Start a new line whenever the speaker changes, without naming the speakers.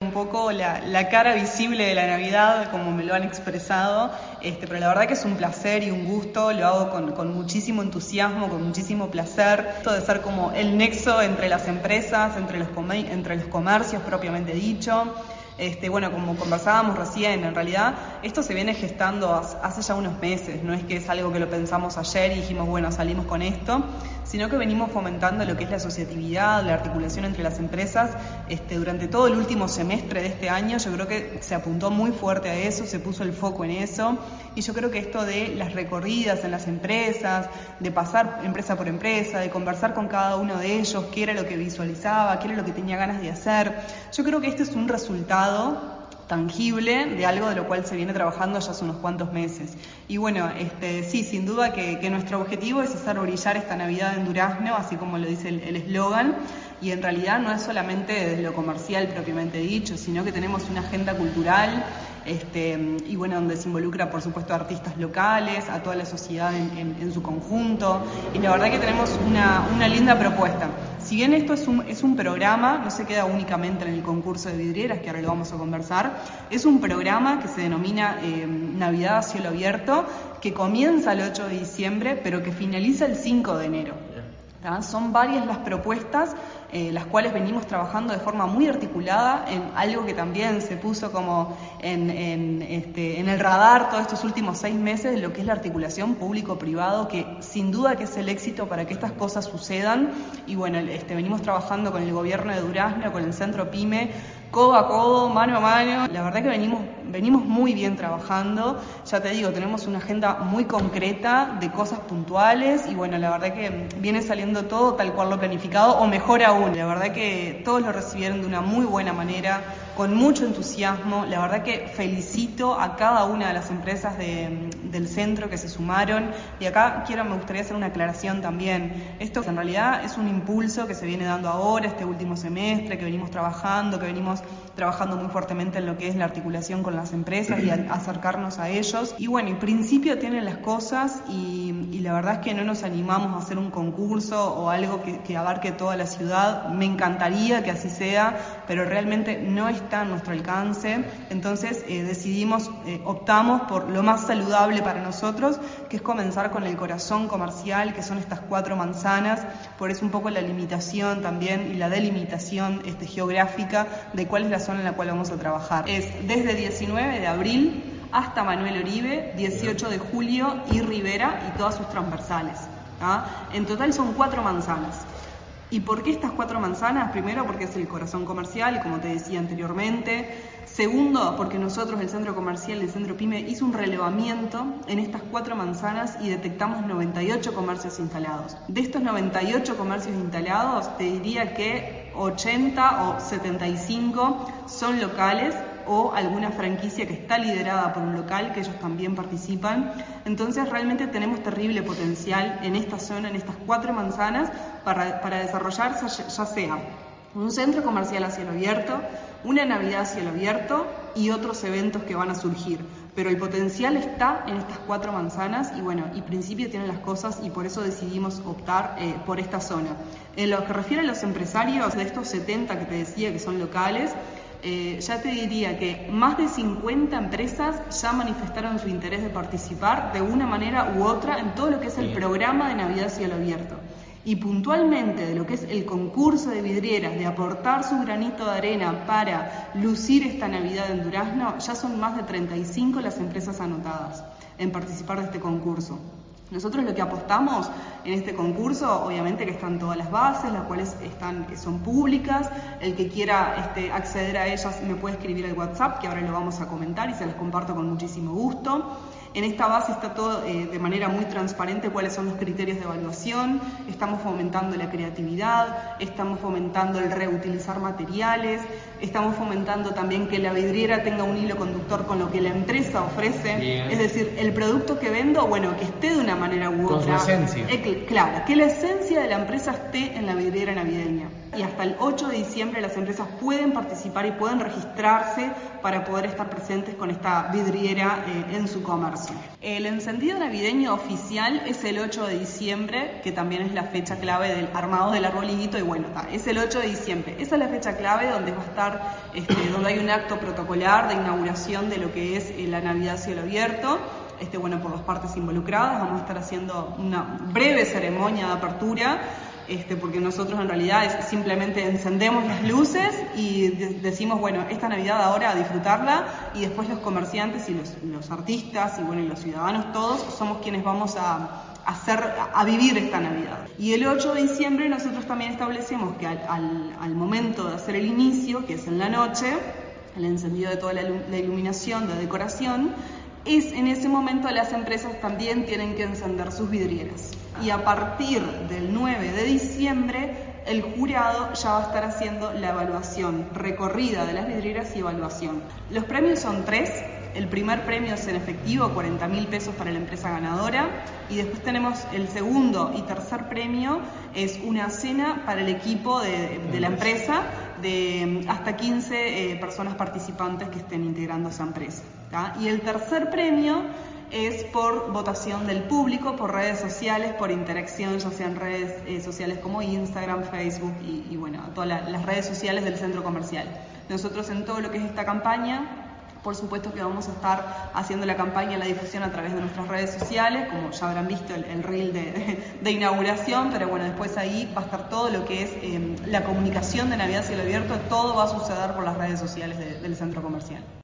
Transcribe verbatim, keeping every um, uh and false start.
un poco la, la cara visible de la Navidad, como me lo han expresado, este, pero la verdad que es un placer y un gusto, lo hago con, con muchísimo entusiasmo, con muchísimo placer. Esto de ser como el nexo entre las empresas, entre los, come- entre los comercios propiamente dicho. Este, bueno, como conversábamos recién, en realidad esto se viene gestando hace ya unos meses, no es que es algo que lo pensamos ayer y dijimos, bueno, salimos con esto, sino que venimos fomentando lo que es la asociatividad, la articulación entre las empresas. Este, durante todo el último semestre de este año yo creo que se apuntó muy fuerte a eso, se puso el foco en eso, y yo creo que esto de las recorridas en las empresas, de pasar empresa por empresa, de conversar con cada uno de ellos, qué era lo que visualizaba, qué era lo que tenía ganas de hacer, yo creo que este es un resultado tangible de algo de lo cual se viene trabajando ya hace unos cuantos meses. Y bueno, este, sí, sin duda que, que nuestro objetivo es hacer brillar esta Navidad en Durazno, así como lo dice el eslogan, y en realidad no es solamente desde lo comercial propiamente dicho, sino que tenemos una agenda cultural, este, y bueno, donde se involucra por supuesto a artistas locales, a toda la sociedad en, en, en su conjunto, y la verdad que tenemos una, una linda propuesta. Si bien esto es un, es un programa, no se queda únicamente en el concurso de vidrieras, que ahora lo vamos a conversar, es un programa que se denomina eh, Navidad a cielo abierto, que comienza el ocho de diciembre, pero que finaliza el cinco de enero. ¿Tá? Son varias las propuestas, eh, las cuales venimos trabajando de forma muy articulada en algo que también se puso como en, en, este, en el radar todos estos últimos seis meses, lo que es la articulación público-privado, que sin duda que es el éxito para que estas cosas sucedan. Y bueno, este, venimos trabajando con el gobierno de Durazno, con el Centro Pyme, codo a codo, mano a mano. La verdad que venimos, venimos muy bien trabajando. Ya te digo, tenemos una agenda muy concreta de cosas puntuales y bueno, la verdad que viene saliendo todo tal cual lo planificado o mejor aún. La verdad que todos lo recibieron de una muy buena manera, con mucho entusiasmo. La verdad que felicito a cada una de las empresas de, del centro que se sumaron. Y acá quiero, me gustaría hacer una aclaración también. Esto en realidad es un impulso que se viene dando ahora, este último semestre, que venimos trabajando, que venimos trabajando muy fuertemente en lo que es la articulación con las empresas y a, acercarnos a ellos. Y bueno, en principio tienen las cosas y, y la verdad es que no nos animamos a hacer un concurso o algo que, que abarque toda la ciudad. Me encantaría que así sea, pero realmente no está a nuestro alcance. Entonces eh, decidimos, eh, optamos por lo más saludable para nosotros, que es comenzar con el corazón comercial, que son estas cuatro manzanas. Por eso un poco la limitación también y la delimitación este, geográfica de cuál es la zona en la cual vamos a trabajar. Es desde diecinueve de abril hasta Manuel Oribe, dieciocho de julio y Rivera y todas sus transversales. ¿Ah? En total son cuatro manzanas. ¿Y por qué estas cuatro manzanas? Primero, porque es el corazón comercial, como te decía anteriormente. Segundo, porque nosotros, el Centro Comercial, el Centro Pyme, hizo un relevamiento en estas cuatro manzanas y detectamos noventa y ocho comercios instalados. De estos noventa y ocho comercios instalados, te diría que ochenta o setenta y cinco son locales o alguna franquicia que está liderada por un local, que ellos también participan. Entonces realmente tenemos terrible potencial en esta zona, en estas cuatro manzanas, para, para desarrollar ya sea un centro comercial a cielo abierto, una Navidad a cielo abierto y otros eventos que van a surgir. Pero el potencial está en estas cuatro manzanas y bueno, y principio tienen las cosas y por eso decidimos optar eh, por esta zona. En lo que refiere a los empresarios, de estos setenta que te decía que son locales, Eh, ya te diría que más de cincuenta empresas ya manifestaron su interés de participar de una manera u otra en todo lo que es el programa de Navidad a cielo abierto. Y puntualmente de lo que es el concurso de vidrieras, de aportar su granito de arena para lucir esta Navidad en Durazno, ya son más de treinta y cinco las empresas anotadas en participar de este concurso. Nosotros lo que apostamos en este concurso, obviamente que están todas las bases, las cuales están, son públicas. El que quiera este, acceder a ellas me puede escribir al WhatsApp, que ahora lo vamos a comentar y se las comparto con muchísimo gusto. En esta base está todo eh, de manera muy transparente cuáles son los criterios de evaluación. Estamos fomentando la creatividad, estamos fomentando el reutilizar materiales, estamos fomentando también que la vidriera tenga un hilo conductor con lo que la empresa ofrece. Bien. Es decir, el producto que vendo, bueno, que esté de una manera u otra.
Con su esencia.
Eh, claro, que la esencia de la empresa esté en la vidriera navideña. y hasta el ocho de diciembre las empresas pueden participar y pueden registrarse para poder estar presentes con esta vidriera eh, en su comercio. El encendido navideño oficial es el ocho de diciembre, que también es la fecha clave del armado del arbolito, y bueno, está, es el ocho de diciembre. Esa es la fecha clave donde va a estar, este, donde hay un acto protocolar de inauguración de lo que es eh, la Navidad a cielo abierto. Este, bueno, por las partes involucradas vamos a estar haciendo una breve ceremonia de apertura, este, porque nosotros en realidad es simplemente encendemos las luces y de decimos, bueno, esta Navidad ahora a disfrutarla, y después los comerciantes y los, los artistas y bueno, y los ciudadanos todos somos quienes vamos a hacer, a vivir esta Navidad. Y el ocho de diciembre nosotros también establecemos que al, al, al momento de hacer el inicio, que es en la noche, el encendido de toda la, la iluminación, de decoración, es en ese momento las empresas también tienen que encender sus vidrieras. Y a partir del nueve de diciembre el jurado ya va a estar haciendo la evaluación, recorrida de las vidrieras y evaluación. Los premios son tres. El primer premio es en efectivo, cuarenta mil pesos para la empresa ganadora, y después tenemos el segundo y tercer premio, es una cena para el equipo de, de la empresa, de hasta quince eh, personas participantes que estén integrando esa empresa, ¿tá? Y el tercer premio es por votación del público, por redes sociales, por interacción, ya sean redes eh, sociales como Instagram, Facebook y, y bueno, todas la, las redes sociales del centro comercial. Nosotros en todo lo que es esta campaña, por supuesto que vamos a estar haciendo la campaña, la difusión a través de nuestras redes sociales, como ya habrán visto el, el reel de, de, de inauguración, pero bueno, después ahí va a estar todo lo que es eh, la comunicación de Navidad Cielo Abierto, todo va a suceder por las redes sociales de, del centro comercial.